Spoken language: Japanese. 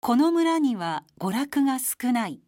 この村には娯楽が少ない。